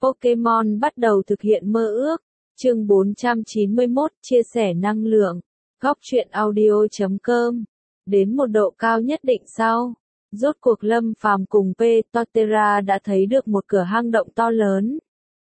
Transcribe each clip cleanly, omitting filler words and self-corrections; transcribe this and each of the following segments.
Pokémon bắt đầu thực hiện mơ ước. Chương 491, chia sẻ năng lượng. Góc truyện audio.com. Đến một độ cao nhất định sau, rốt cuộc Lâm Phàm cùng P. Torterra đã thấy được một cửa hang động to lớn,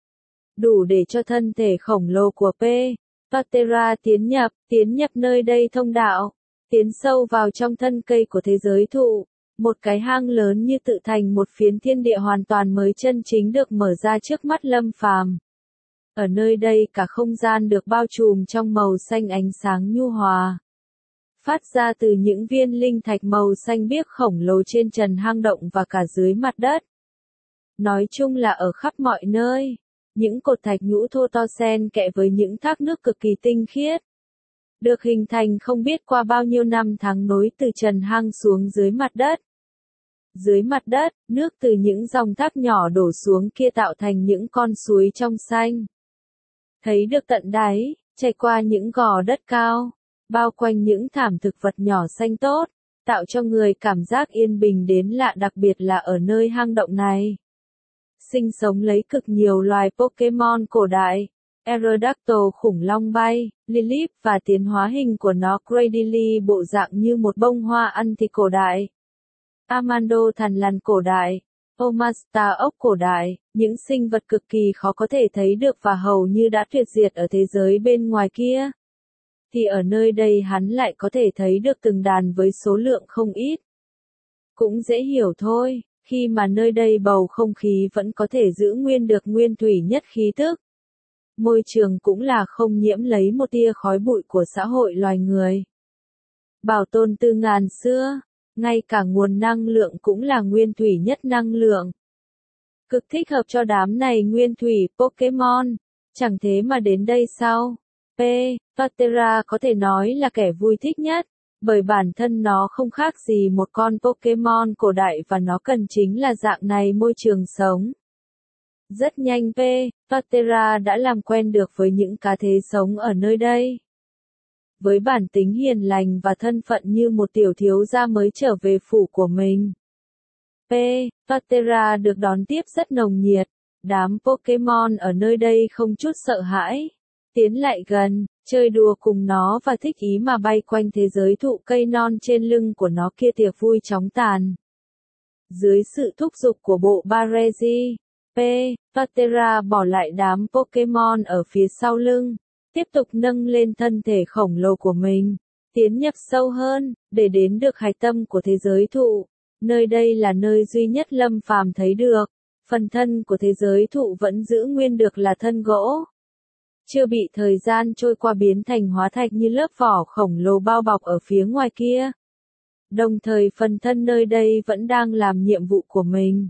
đủ để cho thân thể khổng lồ của P. Torterra tiến nhập nơi đây thông đạo, tiến sâu vào trong thân cây của thế giới thụ. Một cái hang lớn như tự thành một phiến thiên địa hoàn toàn mới chân chính được mở ra trước mắt Lâm Phàm. Ở nơi đây cả không gian được bao trùm trong màu xanh ánh sáng nhu hòa, phát ra từ những viên linh thạch màu xanh biếc khổng lồ trên trần hang động và cả dưới mặt đất. Nói chung là ở khắp mọi nơi, những cột thạch nhũ thô to xen kẽ với những thác nước cực kỳ tinh khiết, được hình thành không biết qua bao nhiêu năm tháng nối từ trần hang xuống dưới mặt đất. Dưới mặt đất, nước từ những dòng thác nhỏ đổ xuống kia tạo thành những con suối trong xanh, thấy được tận đáy, chảy qua những gò đất cao, bao quanh những thảm thực vật nhỏ xanh tốt, tạo cho người cảm giác yên bình đến lạ, đặc biệt là ở nơi hang động này sinh sống lấy cực nhiều loài Pokémon cổ đại. Aerodactyl khủng long bay, Lilip và tiến hóa hình của nó Cradily bộ dạng như một bông hoa ăn thì cổ đại. Amando thằn lằn cổ đại, Omastar ốc cổ đại, những sinh vật cực kỳ khó có thể thấy được và hầu như đã tuyệt diệt ở thế giới bên ngoài kia, thì ở nơi đây hắn lại có thể thấy được từng đàn với số lượng không ít. Cũng dễ hiểu thôi, khi mà nơi đây bầu không khí vẫn có thể giữ nguyên được nguyên thủy nhất khí tức. Môi trường cũng là không nhiễm lấy một tia khói bụi của xã hội loài người. Bảo tồn từ ngàn xưa, ngay cả nguồn năng lượng cũng là nguyên thủy nhất năng lượng. Cực thích hợp cho đám này nguyên thủy Pokémon, chẳng thế mà đến đây sau. P. Torterra có thể nói là kẻ vui thích nhất, bởi bản thân nó không khác gì một con Pokémon cổ đại và nó cần chính là dạng này môi trường sống. Rất nhanh P. Torterra đã làm quen được với những cá thế sống ở nơi đây. Với bản tính hiền lành và thân phận như một tiểu thiếu gia mới trở về phủ của mình, P. Torterra được đón tiếp rất nồng nhiệt. Đám Pokémon ở nơi đây không chút sợ hãi, tiến lại gần, chơi đùa cùng nó và thích ý mà bay quanh thế giới thụ cây non trên lưng của nó kia tiệc vui chóng tàn. Dưới sự thúc giục của bộ Barezi, P. Torterra bỏ lại đám Pokémon ở phía sau lưng, tiếp tục nâng lên thân thể khổng lồ của mình, tiến nhập sâu hơn, để đến được hạch tâm của thế giới thụ. Nơi đây là nơi duy nhất Lâm Phàm thấy được, phần thân của thế giới thụ vẫn giữ nguyên được là thân gỗ, chưa bị thời gian trôi qua biến thành hóa thạch như lớp vỏ khổng lồ bao bọc ở phía ngoài kia. Đồng thời phần thân nơi đây vẫn đang làm nhiệm vụ của mình.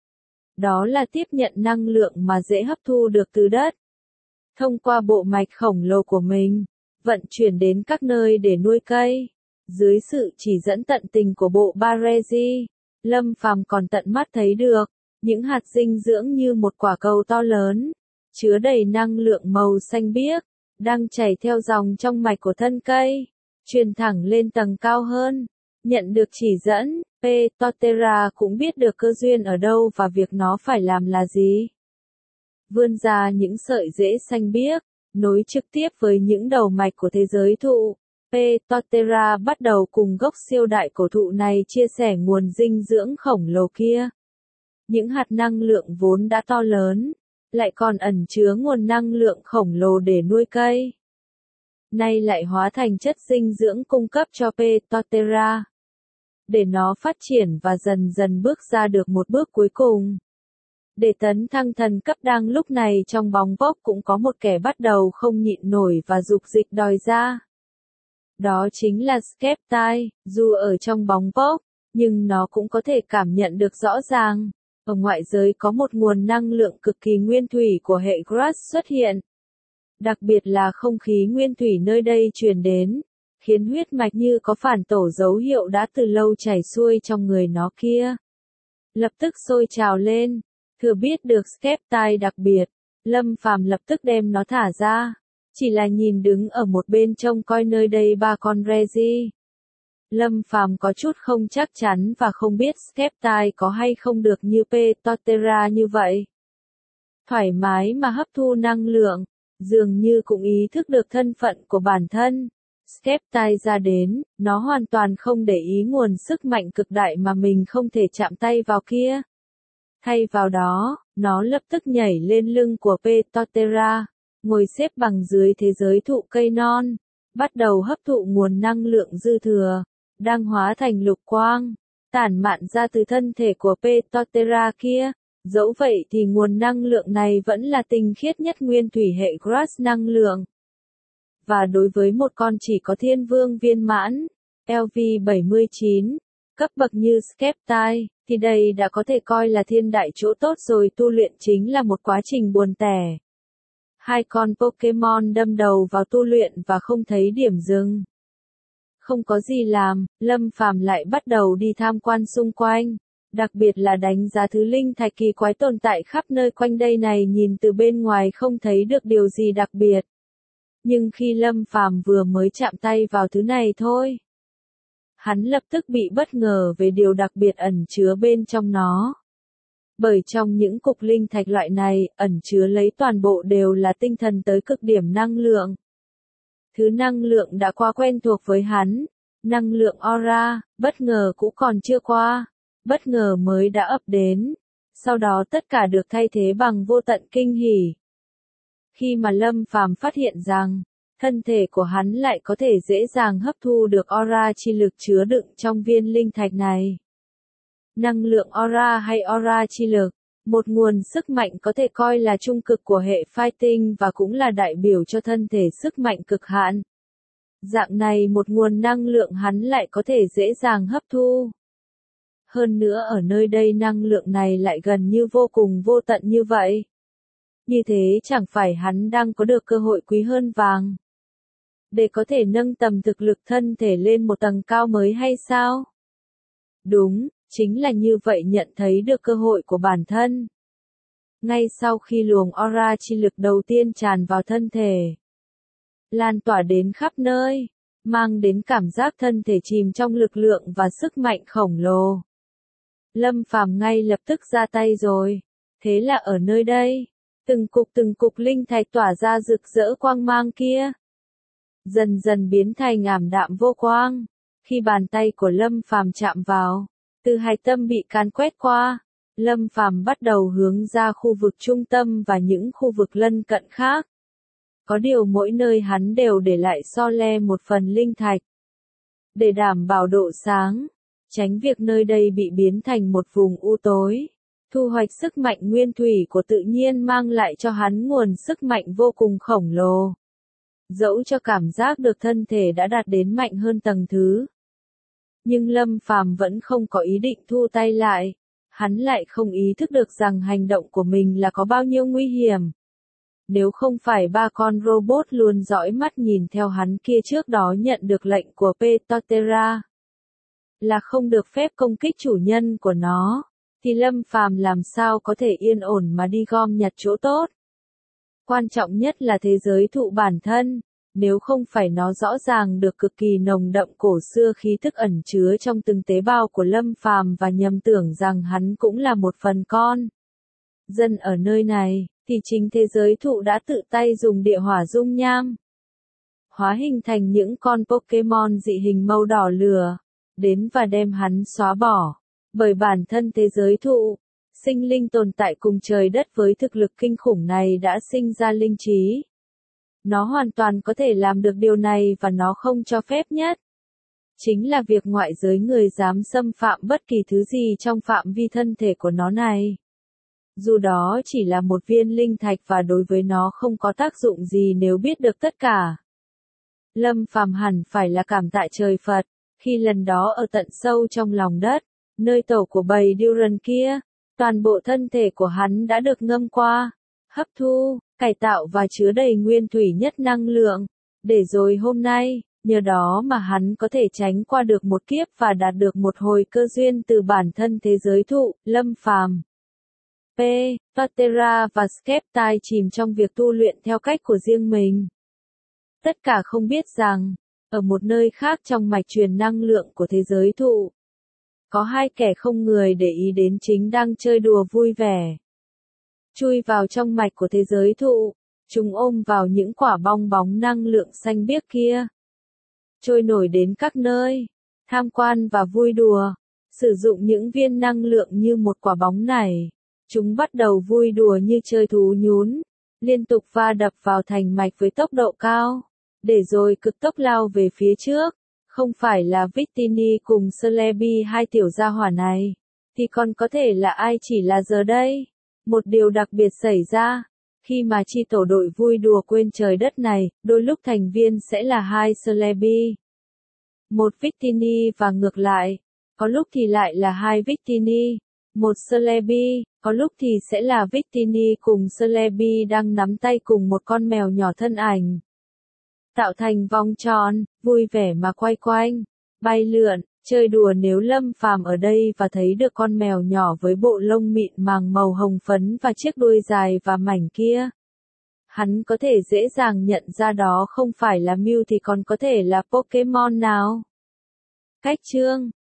Đó là tiếp nhận năng lượng mà dễ hấp thu được từ đất, thông qua bộ mạch khổng lồ của mình, vận chuyển đến các nơi để nuôi cây. Dưới sự chỉ dẫn tận tình của bộ Barezi, Lâm Phàm còn tận mắt thấy được những hạt dinh dưỡng như một quả cầu to lớn, chứa đầy năng lượng màu xanh biếc, đang chảy theo dòng trong mạch của thân cây, truyền thẳng lên tầng cao hơn. Nhận được chỉ dẫn, P. Torterra cũng biết được cơ duyên ở đâu và việc nó phải làm là gì. Vươn ra những sợi rễ xanh biếc, nối trực tiếp với những đầu mạch của thế giới thụ. P. Torterra bắt đầu cùng gốc siêu đại cổ thụ này chia sẻ nguồn dinh dưỡng khổng lồ kia. Những hạt năng lượng vốn đã to lớn, lại còn ẩn chứa nguồn năng lượng khổng lồ để nuôi cây, nay lại hóa thành chất dinh dưỡng cung cấp cho P. Torterra, để nó phát triển và dần dần bước ra được một bước cuối cùng. Để tấn thăng thần cấp đang lúc này trong bóng bốc cũng có một kẻ bắt đầu không nhịn nổi và dục dịch đòi ra. Đó chính là Skeptile, dù ở trong bóng bốc, nhưng nó cũng có thể cảm nhận được rõ ràng. Ở ngoại giới có một nguồn năng lượng cực kỳ nguyên thủy của hệ Grass xuất hiện. Đặc biệt là không khí nguyên thủy nơi đây truyền đến, khiến huyết mạch như có phản tổ dấu hiệu đã từ lâu chảy xuôi trong người nó kia, lập tức sôi trào lên. Thừa biết được Skeptile đặc biệt, Lâm Phàm lập tức đem nó thả ra, chỉ là nhìn đứng ở một bên trông coi nơi đây ba con Regi. Lâm Phàm có chút không chắc chắn và không biết Skeptile có hay không được như P. Torterra như vậy. thoải mái mà hấp thu năng lượng, dường như cũng ý thức được thân phận của bản thân. Skeptai ra đến, nó hoàn toàn không để ý nguồn sức mạnh cực đại mà mình không thể chạm tay vào kia. Thay vào đó, nó lập tức nhảy lên lưng của Petotera, ngồi xếp bằng dưới thế giới thụ cây non, bắt đầu hấp thụ nguồn năng lượng dư thừa, đang hóa thành lục quang, tản mạn ra từ thân thể của Petotera kia. Dẫu vậy thì nguồn năng lượng này vẫn là tinh khiết nhất nguyên thủy hệ Grass năng lượng. Và đối với một con chỉ có thiên vương viên mãn, LV79, cấp bậc như Skeptai, thì đây đã có thể coi là thiên đại chỗ tốt rồi. Tu luyện chính là một quá trình buồn tẻ. Hai con Pokemon đâm đầu vào tu luyện và không thấy điểm dừng. Không có gì làm, Lâm Phàm lại bắt đầu đi tham quan xung quanh. Đặc biệt là đánh giá thứ linh thạch kỳ quái tồn tại khắp nơi quanh đây này, nhìn từ bên ngoài không thấy được điều gì đặc biệt. Nhưng khi Lâm Phàm vừa mới chạm tay vào thứ này thôi, hắn lập tức bị bất ngờ về điều đặc biệt ẩn chứa bên trong nó. Bởi trong những cục linh thạch loại này, ẩn chứa lấy toàn bộ đều là tinh thần tới cực điểm năng lượng. Thứ năng lượng đã quá quen thuộc với hắn, năng lượng aura, bất ngờ cũng còn chưa qua, bất ngờ mới đã ập đến, sau đó tất cả được thay thế bằng vô tận kinh hỉ. Khi mà Lâm Phàm phát hiện rằng, thân thể của hắn lại có thể dễ dàng hấp thu được aura chi lực chứa đựng trong viên linh thạch này. Năng lượng aura hay aura chi lực, một nguồn sức mạnh có thể coi là trung cực của hệ fighting và cũng là đại biểu cho thân thể sức mạnh cực hạn. Dạng này một nguồn năng lượng hắn lại có thể dễ dàng hấp thu. Hơn nữa ở nơi đây năng lượng này lại gần như vô cùng vô tận như vậy. Như thế chẳng phải hắn đang có được cơ hội quý hơn vàng, để có thể nâng tầm thực lực thân thể lên một tầng cao mới hay sao? Đúng, chính là như vậy, nhận thấy được cơ hội của bản thân. Ngay sau khi luồng aura chi lực đầu tiên tràn vào thân thể, lan tỏa đến khắp nơi, mang đến cảm giác thân thể chìm trong lực lượng và sức mạnh khổng lồ. Lâm Phàm ngay lập tức ra tay rồi. Thế là ở nơi đây, từng cục linh thạch tỏa ra rực rỡ quang mang kia, dần dần biến thành ảm đạm vô quang. Khi bàn tay của Lâm Phàm chạm vào, từ hạch tâm bị càn quét qua, Lâm Phàm bắt đầu hướng ra khu vực trung tâm và những khu vực lân cận khác. Có điều mỗi nơi hắn đều để lại so le một phần linh thạch, để đảm bảo độ sáng, tránh việc nơi đây bị biến thành một vùng u tối. Thu hoạch sức mạnh nguyên thủy của tự nhiên mang lại cho hắn nguồn sức mạnh vô cùng khổng lồ. Dẫu cho cảm giác được thân thể đã đạt đến mạnh hơn tầng thứ, nhưng Lâm Phàm vẫn không có ý định thu tay lại. Hắn lại không ý thức được rằng hành động của mình là có bao nhiêu nguy hiểm. Nếu không phải ba con robot luôn dõi mắt nhìn theo hắn kia trước đó nhận được lệnh của Petotera là không được phép công kích chủ nhân của nó, thì Lâm Phàm làm sao có thể yên ổn mà đi gom nhặt chỗ tốt. Quan trọng nhất là thế giới thụ bản thân, nếu không phải nó rõ ràng được cực kỳ nồng đậm cổ xưa khí thức ẩn chứa trong từng tế bào của Lâm Phàm và nhầm tưởng rằng hắn cũng là một phần con dân ở nơi này, thì chính thế giới thụ đã tự tay dùng địa hỏa dung nham, hóa hình thành những con Pokemon dị hình màu đỏ lửa, đến và đem hắn xóa bỏ. Bởi bản thân thế giới thụ, sinh linh tồn tại cùng trời đất với thực lực kinh khủng này đã sinh ra linh trí. Nó hoàn toàn có thể làm được điều này và nó không cho phép nhất. Chính là việc ngoại giới người dám xâm phạm bất kỳ thứ gì trong phạm vi thân thể của nó này. Dù đó chỉ là một viên linh thạch và đối với nó không có tác dụng gì nếu biết được tất cả. Lâm Phàm hẳn phải là cảm tạ trời Phật, khi lần đó ở tận sâu trong lòng đất, nơi tổ của bầy Duran kia, toàn bộ thân thể của hắn đã được ngâm qua, hấp thu, cải tạo và chứa đầy nguyên thủy nhất năng lượng, để rồi hôm nay, nhờ đó mà hắn có thể tránh qua được một kiếp và đạt được một hồi cơ duyên từ bản thân thế giới thụ. Lâm Phàm, Petotera và Skeptai chìm trong việc tu luyện theo cách của riêng mình. Tất cả không biết rằng, ở một nơi khác trong mạch truyền năng lượng của thế giới thụ, có hai kẻ không người để ý đến chính đang chơi đùa vui vẻ. chui vào trong mạch của thế giới thụ. Chúng ôm vào những quả bong bóng năng lượng xanh biếc kia, trôi nổi đến các nơi, tham quan và vui đùa, sử dụng những viên năng lượng như một quả bóng này. Chúng bắt đầu vui đùa như chơi thú nhún, liên tục va đập vào thành mạch với tốc độ cao, để rồi cực tốc lao về phía trước. Không phải là Victini cùng Celebi hai tiểu gia hỏa này, thì còn có thể là ai chỉ là giờ đây. Một điều đặc biệt xảy ra, khi mà chi tổ đội vui đùa quên trời đất này, đôi lúc thành viên sẽ là hai Celebi, một Victini và ngược lại, có lúc thì lại là hai Victini, một Celebi, có lúc thì sẽ là Victini cùng Celebi đang nắm tay cùng một con mèo nhỏ thân ảnh. Tạo thành vòng tròn, vui vẻ mà quay quanh, bay lượn, chơi đùa. Nếu Lâm Phàm ở đây và thấy được con mèo nhỏ với bộ lông mịn màng màu hồng phấn và chiếc đuôi dài và mảnh kia, hắn có thể dễ dàng nhận ra đó không phải là Mew thì còn có thể là Pokémon nào. Cách chương